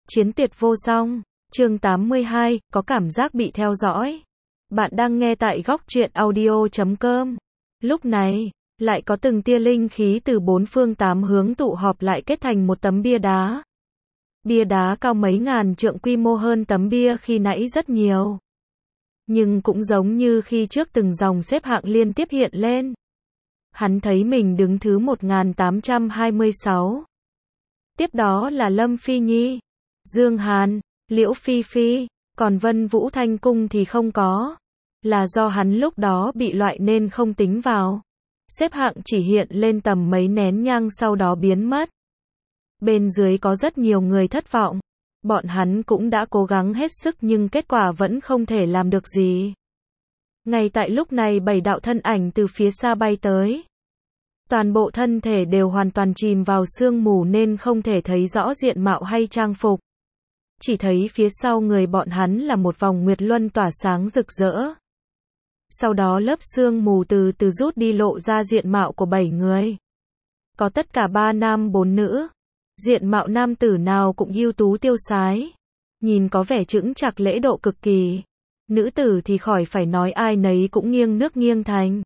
Chiến tuyệt vô song. Chương 82, có cảm giác bị theo dõi. Bạn đang nghe tại góc truyện audio.com. Lúc này, lại có từng tia linh khí từ bốn phương tám hướng tụ họp lại kết thành một tấm bia đá. Bia đá cao mấy ngàn trượng, quy mô hơn tấm bia khi nãy rất nhiều. Nhưng cũng giống như khi trước, từng dòng xếp hạng liên tiếp hiện lên. Hắn thấy mình đứng thứ 1826. Tiếp đó là Lâm Phi Nhi, Dương Hàn, Liễu Phi Phi, còn Vân Vũ Thanh Cung thì không có. Là do hắn lúc đó bị loại nên không tính vào. Xếp hạng chỉ hiện lên tầm mấy nén nhang sau đó biến mất. Bên dưới có rất nhiều người thất vọng. Bọn hắn cũng đã cố gắng hết sức nhưng kết quả vẫn không thể làm được gì. Ngay tại lúc này, 7 đạo thân ảnh từ phía xa bay tới. Toàn bộ thân thể đều hoàn toàn chìm vào sương mù nên không thể thấy rõ diện mạo hay trang phục. Chỉ thấy phía sau người bọn hắn là một vòng nguyệt luân tỏa sáng rực rỡ. Sau đó lớp sương mù từ từ rút đi, lộ ra diện mạo của 7 người. Có tất cả 3 nam 4 nữ. Diện mạo nam tử nào cũng ưu tú tiêu sái. Nhìn có vẻ chững chạc lễ độ cực kỳ. Nữ tử thì khỏi phải nói, ai nấy cũng nghiêng nước nghiêng thành.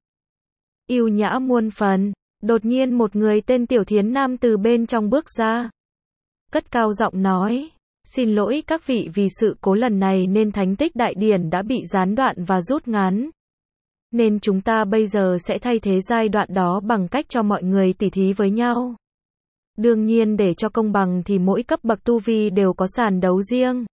Yêu nhã muôn phần. Đột nhiên một người tên Tiểu Thiến Nam từ bên trong bước ra. Cất cao giọng nói. Xin lỗi các vị, vì sự cố lần này nên thánh tích đại điển đã bị gián đoạn và rút ngắn. Nên chúng ta bây giờ sẽ thay thế giai đoạn đó bằng cách cho mọi người tỉ thí với nhau. Đương nhiên để cho công bằng thì mỗi cấp bậc tu vi đều có sàn đấu riêng.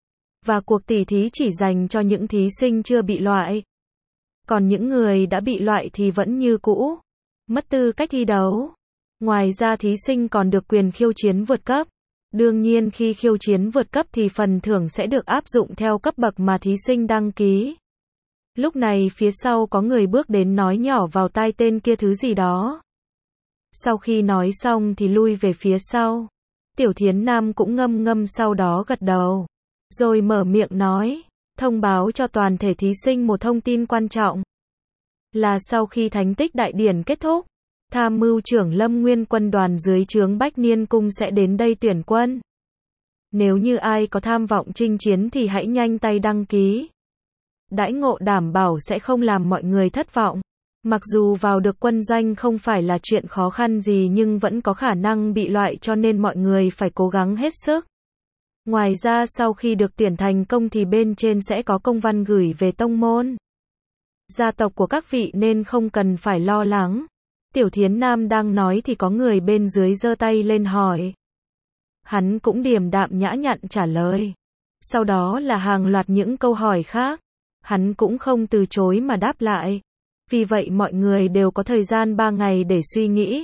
Và cuộc tỉ thí chỉ dành cho những thí sinh chưa bị loại. Còn những người đã bị loại thì vẫn như cũ, mất tư cách thi đấu. Ngoài ra thí sinh còn được quyền khiêu chiến vượt cấp. Đương nhiên khi khiêu chiến vượt cấp thì phần thưởng sẽ được áp dụng theo cấp bậc mà thí sinh đăng ký. Lúc này phía sau có người bước đến nói nhỏ vào tai tên kia thứ gì đó. Sau khi nói xong thì lui về phía sau. Tiểu Thiến Nam cũng ngâm ngâm sau đó gật đầu. Rồi mở miệng nói, thông báo cho toàn thể thí sinh một thông tin quan trọng. Là sau khi thánh tích đại điển kết thúc, Tham mưu trưởng Lâm Nguyên quân đoàn dưới trướng Bách Niên Cung sẽ đến đây tuyển quân. Nếu như ai có tham vọng chinh chiến thì hãy nhanh tay đăng ký. Đãi ngộ đảm bảo sẽ không làm mọi người thất vọng. Mặc dù vào được quân doanh không phải là chuyện khó khăn gì nhưng vẫn có khả năng bị loại, cho nên mọi người phải cố gắng hết sức. Ngoài ra sau khi được tuyển thành công thì bên trên sẽ có công văn gửi về tông môn, gia tộc của các vị nên không cần phải lo lắng. Tiểu Thiến Nam đang nói thì có người bên dưới giơ tay lên hỏi. Hắn cũng điềm đạm nhã nhặn trả lời. Sau đó là hàng loạt những câu hỏi khác. Hắn cũng không từ chối mà đáp lại. Vì vậy mọi người đều có thời gian 3 ngày để suy nghĩ.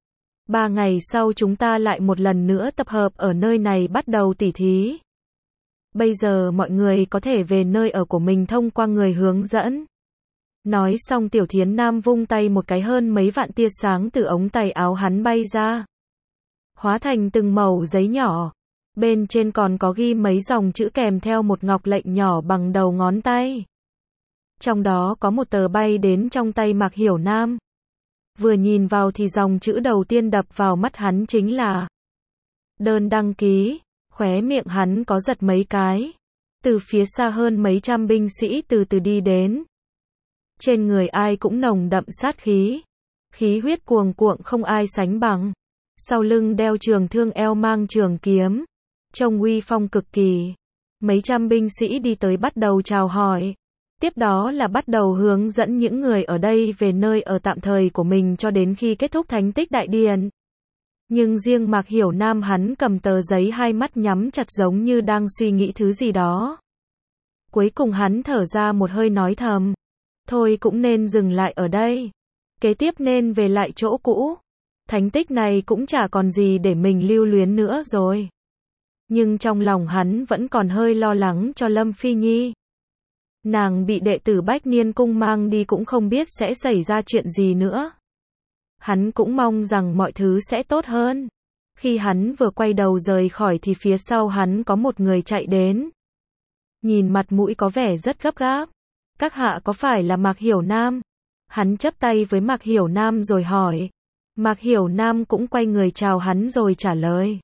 3 ngày sau chúng ta lại một lần nữa tập hợp ở nơi này bắt đầu tỉ thí. Bây giờ mọi người có thể về nơi ở của mình thông qua người hướng dẫn. Nói xong Tiểu Thiến Nam vung tay một cái, hơn mấy vạn tia sáng từ ống tay áo hắn bay ra. Hóa thành từng mẩu giấy nhỏ. Bên trên còn có ghi mấy dòng chữ kèm theo một ngọc lệnh nhỏ bằng đầu ngón tay. Trong đó có một tờ bay đến trong tay Mạc Hiểu Nam. Vừa nhìn vào thì dòng chữ đầu tiên đập vào mắt hắn chính là đơn đăng ký. Khóe miệng hắn có giật mấy cái. Từ phía xa hơn mấy trăm binh sĩ từ từ đi đến. Trên người ai cũng nồng đậm sát khí. Khí huyết cuồng cuộn không ai sánh bằng. Sau lưng đeo trường thương, eo mang trường kiếm. Trông uy phong cực kỳ. Mấy trăm binh sĩ đi tới bắt đầu chào hỏi. Tiếp đó là bắt đầu hướng dẫn những người ở đây về nơi ở tạm thời của mình cho đến khi kết thúc thánh tích đại điển. Nhưng riêng Mạc Hiểu Nam, hắn cầm tờ giấy, hai mắt nhắm chặt giống như đang suy nghĩ thứ gì đó. Cuối cùng hắn thở ra một hơi nói thầm. Thôi cũng nên dừng lại ở đây. Kế tiếp nên về lại chỗ cũ. Thánh tích này cũng chả còn gì để mình lưu luyến nữa rồi. Nhưng trong lòng hắn vẫn còn hơi lo lắng cho Lâm Phi Nhi. Nàng bị đệ tử Bách Niên Cung mang đi cũng không biết sẽ xảy ra chuyện gì nữa. Hắn cũng mong rằng mọi thứ sẽ tốt hơn. Khi hắn vừa quay đầu rời khỏi thì phía sau hắn có một người chạy đến. Nhìn mặt mũi có vẻ rất gấp gáp. Các hạ có phải là Mạc Hiểu Nam? Hắn chắp tay với Mạc Hiểu Nam rồi hỏi. Mạc Hiểu Nam cũng quay người chào hắn rồi trả lời.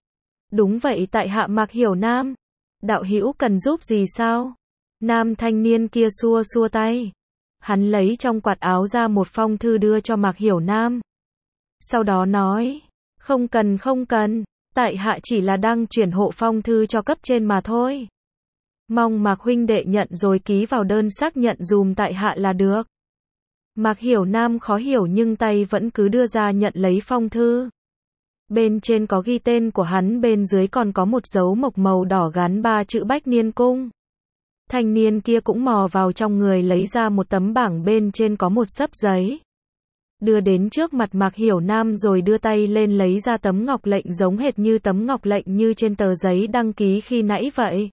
Đúng vậy tại hạ Mạc Hiểu Nam. Đạo hữu cần giúp gì sao? Nam thanh niên kia xua xua tay. Hắn lấy trong quạt áo ra một phong thư đưa cho Mạc Hiểu Nam. Sau đó nói, không cần, tại hạ chỉ là đang chuyển hộ phong thư cho cấp trên mà thôi. Mong Mạc huynh đệ nhận rồi ký vào đơn xác nhận dùm tại hạ là được. Mạc Hiểu Nam khó hiểu nhưng tay vẫn cứ đưa ra nhận lấy phong thư. Bên trên có ghi tên của hắn, bên dưới còn có một dấu mộc màu đỏ gắn 3 chữ Bách Niên Cung. Thanh niên kia cũng mò vào trong người lấy ra một tấm bảng, bên trên có một xấp giấy. Đưa đến trước mặt Mạc Hiểu Nam rồi đưa tay lên lấy ra tấm ngọc lệnh giống hệt như tấm ngọc lệnh như trên tờ giấy đăng ký khi nãy vậy.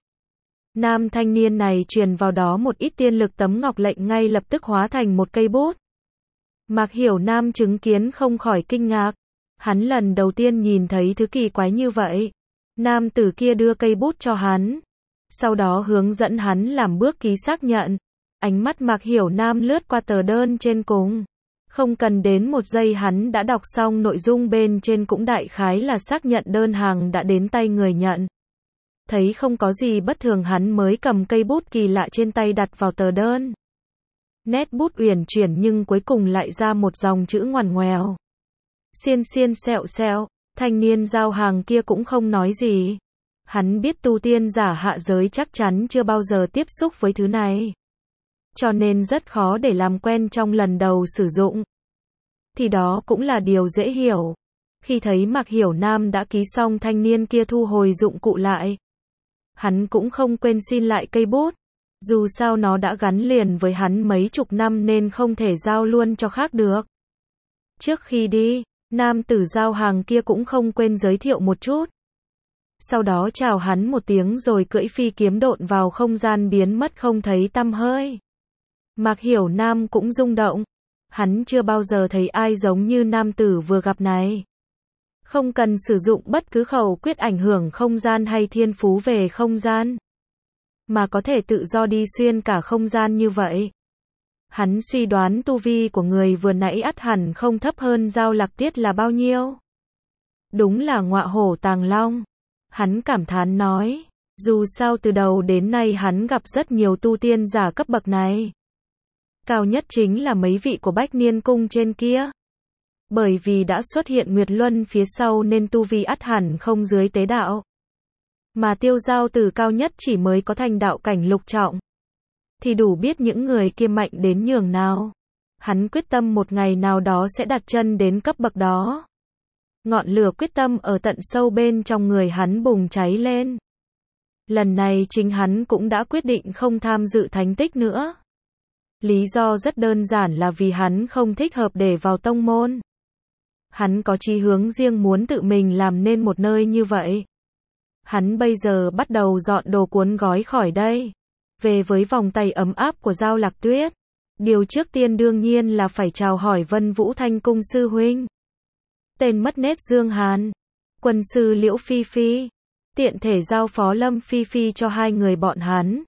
Nam thanh niên này truyền vào đó một ít tiên lực, tấm ngọc lệnh ngay lập tức hóa thành một cây bút. Mạc Hiểu Nam chứng kiến không khỏi kinh ngạc. Hắn lần đầu tiên nhìn thấy thứ kỳ quái như vậy. Nam tử kia đưa cây bút cho hắn. Sau đó hướng dẫn hắn làm bước ký xác nhận. Ánh mắt Mạc Hiểu Nam lướt qua tờ đơn trên cùng. Không cần đến một giây hắn đã đọc xong nội dung bên trên, cũng đại khái là xác nhận đơn hàng đã đến tay người nhận. Thấy không có gì bất thường hắn mới cầm cây bút kỳ lạ trên tay đặt vào tờ đơn. Nét bút uyển chuyển nhưng cuối cùng lại ra một dòng chữ ngoằn ngoèo. Xiên xiên sẹo sẹo, thanh niên giao hàng kia cũng không nói gì. Hắn biết tu tiên giả hạ giới chắc chắn chưa bao giờ tiếp xúc với thứ này. Cho nên rất khó để làm quen trong lần đầu sử dụng. Thì đó cũng là điều dễ hiểu. Khi thấy Mạc Hiểu Nam đã ký xong, thanh niên kia thu hồi dụng cụ lại. Hắn cũng không quên xin lại cây bút. Dù sao nó đã gắn liền với hắn mấy chục năm nên không thể giao luôn cho khác được. Trước khi đi, nam tử giao hàng kia cũng không quên giới thiệu một chút. Sau đó chào hắn một tiếng rồi cưỡi phi kiếm độn vào không gian biến mất không thấy tăm hơi. Mạc Hiểu Nam cũng rung động. Hắn chưa bao giờ thấy ai giống như nam tử vừa gặp này. Không cần sử dụng bất cứ khẩu quyết ảnh hưởng không gian hay thiên phú về không gian, mà có thể tự do đi xuyên cả không gian như vậy. Hắn suy đoán tu vi của người vừa nãy ắt hẳn không thấp hơn Giao Lạc Tiết là bao nhiêu. Đúng là ngọa hổ tàng long. Hắn cảm thán nói, dù sao từ đầu đến nay hắn gặp rất nhiều tu tiên giả cấp bậc này. Cao nhất chính là mấy vị của Bách Niên Cung trên kia. Bởi vì đã xuất hiện Nguyệt Luân phía sau nên tu vi ắt hẳn không dưới tế đạo. Mà Tiêu Giao Tử cao nhất chỉ mới có thành đạo cảnh lục trọng. Thì đủ biết những người kia mạnh đến nhường nào. Hắn quyết tâm một ngày nào đó sẽ đặt chân đến cấp bậc đó. Ngọn lửa quyết tâm ở tận sâu bên trong người hắn bùng cháy lên. Lần này chính hắn cũng đã quyết định không tham dự thánh tích nữa. Lý do rất đơn giản là vì hắn không thích hợp để vào tông môn. Hắn có chí hướng riêng muốn tự mình làm nên một nơi như vậy. Hắn bây giờ bắt đầu dọn đồ cuốn gói khỏi đây. Về với vòng tay ấm áp của Giao Lạc Tuyết. Điều trước tiên đương nhiên là phải chào hỏi Vân Vũ Thanh Cung sư huynh. Tên mất nết Dương Hàn. Quân sư Liễu Phi Phi. Tiện thể giao phó Lâm Phi Phi cho hai người bọn hắn.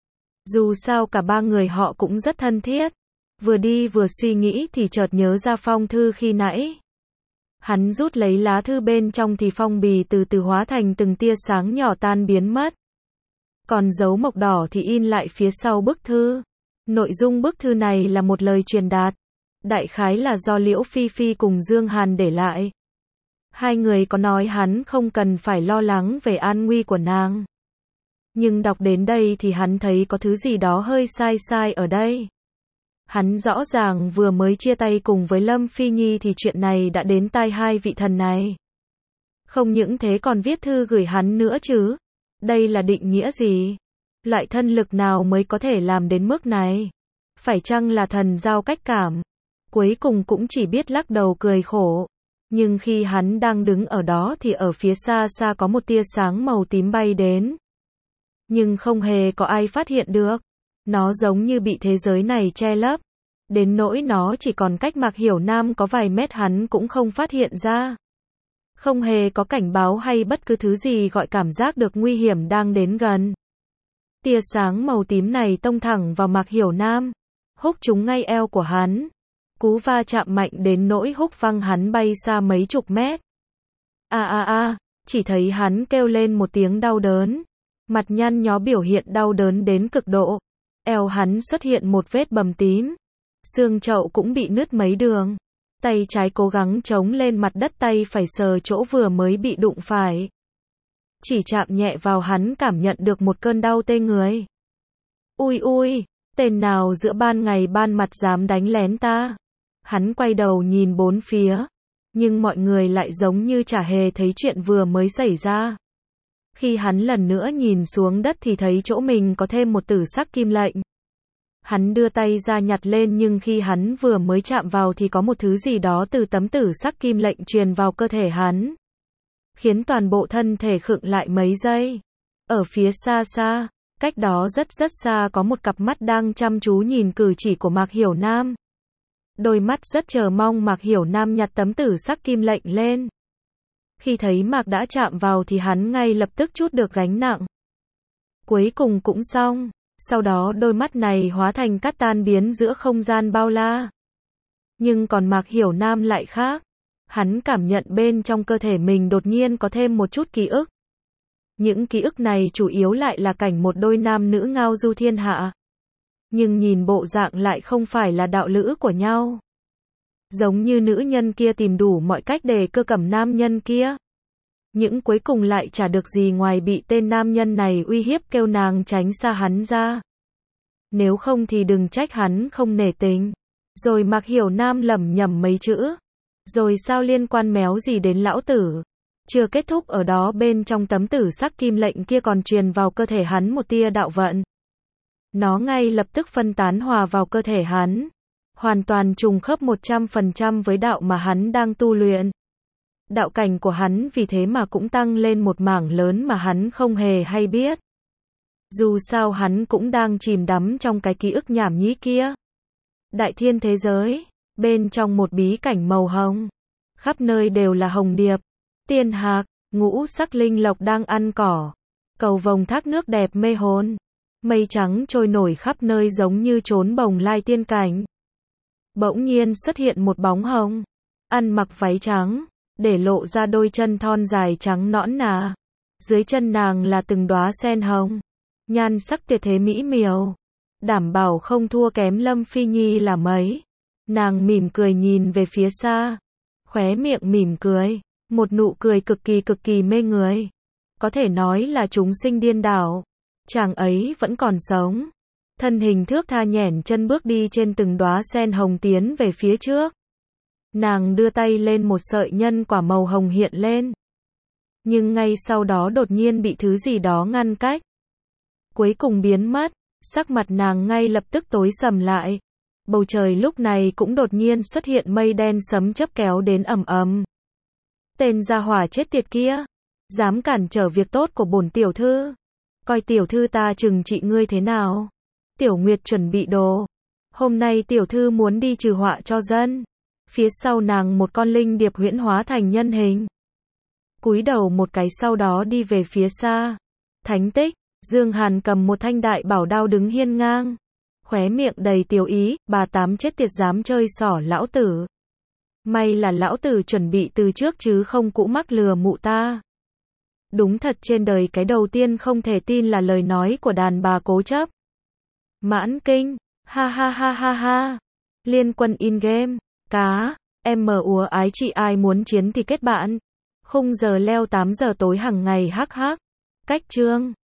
Dù sao cả ba người họ cũng rất thân thiết. Vừa đi vừa suy nghĩ thì chợt nhớ ra phong thư khi nãy. Hắn rút lấy lá thư bên trong thì phong bì từ từ hóa thành từng tia sáng nhỏ tan biến mất. Còn dấu mộc đỏ thì in lại phía sau bức thư. Nội dung bức thư này là một lời truyền đạt. Đại khái là do Liễu Phi Phi cùng Dương Hàn để lại. Hai người có nói hắn không cần phải lo lắng về an nguy của nàng. Nhưng đọc đến đây thì hắn thấy có thứ gì đó hơi sai ở đây. Hắn rõ ràng vừa mới chia tay cùng với Lâm Phi Nhi thì chuyện này đã đến tai hai vị thần này. Không những thế còn viết thư gửi hắn nữa chứ. Đây là định nghĩa gì? Loại thân lực nào mới có thể làm đến mức này? Phải chăng là thần giao cách cảm? Cuối cùng cũng chỉ biết lắc đầu cười khổ. Nhưng khi hắn đang đứng ở đó thì ở phía xa xa có một tia sáng màu tím bay đến. Nhưng không hề có ai phát hiện được. Nó giống như bị thế giới này che lấp. Đến nỗi nó chỉ còn cách Mạc Hiểu Nam có vài mét hắn cũng không phát hiện ra. Không hề có cảnh báo hay bất cứ thứ gì gọi cảm giác được nguy hiểm đang đến gần. Tia sáng màu tím này tông thẳng vào Mạc Hiểu Nam. Húc trúng ngay eo của hắn. Cú va chạm mạnh đến nỗi húc văng hắn bay xa mấy chục mét. chỉ thấy hắn kêu lên một tiếng đau đớn. Mặt nhăn nhó biểu hiện đau đớn đến cực độ. Eo hắn xuất hiện một vết bầm tím. Xương chậu cũng bị nứt mấy đường. Tay trái cố gắng chống lên mặt đất, tay phải sờ chỗ vừa mới bị đụng phải. Chỉ chạm nhẹ vào hắn cảm nhận được một cơn đau tê người. Ui ui, tên nào giữa ban ngày ban mặt dám đánh lén ta. Hắn quay đầu nhìn bốn phía. Nhưng mọi người lại giống như chả hề thấy chuyện vừa mới xảy ra. Khi hắn lần nữa nhìn xuống đất thì thấy chỗ mình có thêm một tử sắc kim lệnh. Hắn đưa tay ra nhặt lên nhưng khi hắn vừa mới chạm vào thì có một thứ gì đó từ tấm tử sắc kim lệnh truyền vào cơ thể hắn. Khiến toàn bộ thân thể khựng lại mấy giây. Ở phía xa xa, cách đó rất rất xa có một cặp mắt đang chăm chú nhìn cử chỉ của Mạc Hiểu Nam. Đôi mắt rất chờ mong Mạc Hiểu Nam nhặt tấm tử sắc kim lệnh lên. Khi thấy Mạc đã chạm vào thì hắn ngay lập tức trút được gánh nặng. Cuối cùng cũng xong. Sau đó đôi mắt này hóa thành cát tan biến giữa không gian bao la. Nhưng còn Mạc Hiểu Nam lại khác. Hắn cảm nhận bên trong cơ thể mình đột nhiên có thêm một chút ký ức. Những ký ức này chủ yếu lại là cảnh một đôi nam nữ ngao du thiên hạ. Nhưng nhìn bộ dạng lại không phải là đạo lữ của nhau. Giống như nữ nhân kia tìm đủ mọi cách để cưa cẩm nam nhân kia. Nhưng cuối cùng lại chả được gì ngoài bị tên nam nhân này uy hiếp kêu nàng tránh xa hắn ra. Nếu không thì đừng trách hắn không nể tình. Rồi Mạc Hiểu Nam lẩm nhẩm mấy chữ. Rồi sao liên quan méo gì đến lão tử. Chưa kết thúc ở đó, bên trong tấm tử sắc kim lệnh kia còn truyền vào cơ thể hắn một tia đạo vận. Nó ngay lập tức phân tán hòa vào cơ thể hắn. Hoàn toàn trùng khớp 100% với đạo mà hắn đang tu luyện. Đạo cảnh của hắn vì thế mà cũng tăng lên một mảng lớn mà hắn không hề hay biết. Dù sao hắn cũng đang chìm đắm trong cái ký ức nhảm nhí kia. Đại thiên thế giới, bên trong một bí cảnh màu hồng. Khắp nơi đều là hồng điệp, tiên hạc, ngũ sắc linh lộc đang ăn cỏ. Cầu vồng thác nước đẹp mê hồn. Mây trắng trôi nổi khắp nơi giống như trốn bồng lai tiên cảnh. Bỗng nhiên xuất hiện một bóng hồng. Ăn mặc váy trắng. Để lộ ra đôi chân thon dài trắng nõn nà. Dưới chân nàng là từng đóa sen hồng. Nhan sắc tuyệt thế mỹ miều. Đảm bảo không thua kém Lâm Phi Nhi là mấy. Nàng mỉm cười nhìn về phía xa. Khóe miệng mỉm cười. Một nụ cười cực kỳ mê người. Có thể nói là chúng sinh điên đảo. Chàng ấy vẫn còn sống. Thân hình thước tha nhẻn chân bước đi trên từng đóa sen hồng tiến về phía trước. Nàng đưa tay lên, một sợi nhân quả màu hồng hiện lên. Nhưng ngay sau đó đột nhiên bị thứ gì đó ngăn cách. Cuối cùng biến mất. Sắc mặt nàng ngay lập tức tối sầm lại. Bầu trời lúc này cũng đột nhiên xuất hiện mây đen sấm chớp kéo đến ầm ầm. Tên gia hỏa chết tiệt kia. Dám cản trở việc tốt của bổn tiểu thư. Coi tiểu thư ta trừng trị ngươi thế nào. Tiểu Nguyệt chuẩn bị đồ. Hôm nay tiểu thư muốn đi trừ họa cho dân. Phía sau nàng một con linh điệp huyễn hóa thành nhân hình. Cúi đầu một cái sau đó đi về phía xa. Thánh tích, Dương Hàn cầm một thanh đại bảo đao đứng hiên ngang. Khóe miệng đầy tiểu ý, bà tám chết tiệt dám chơi xỏ lão tử. May là lão tử chuẩn bị từ trước chứ không cũ mắc lừa mụ ta. Đúng thật trên đời cái đầu tiên không thể tin là lời nói của đàn bà cố chấp. Mãn kinh, ha ha ha ha ha. Liên quân in game, cá, em mờ úa ái chị ai muốn chiến thì kết bạn. Khung giờ leo 8 giờ tối hàng ngày hắc hắc. Cách chương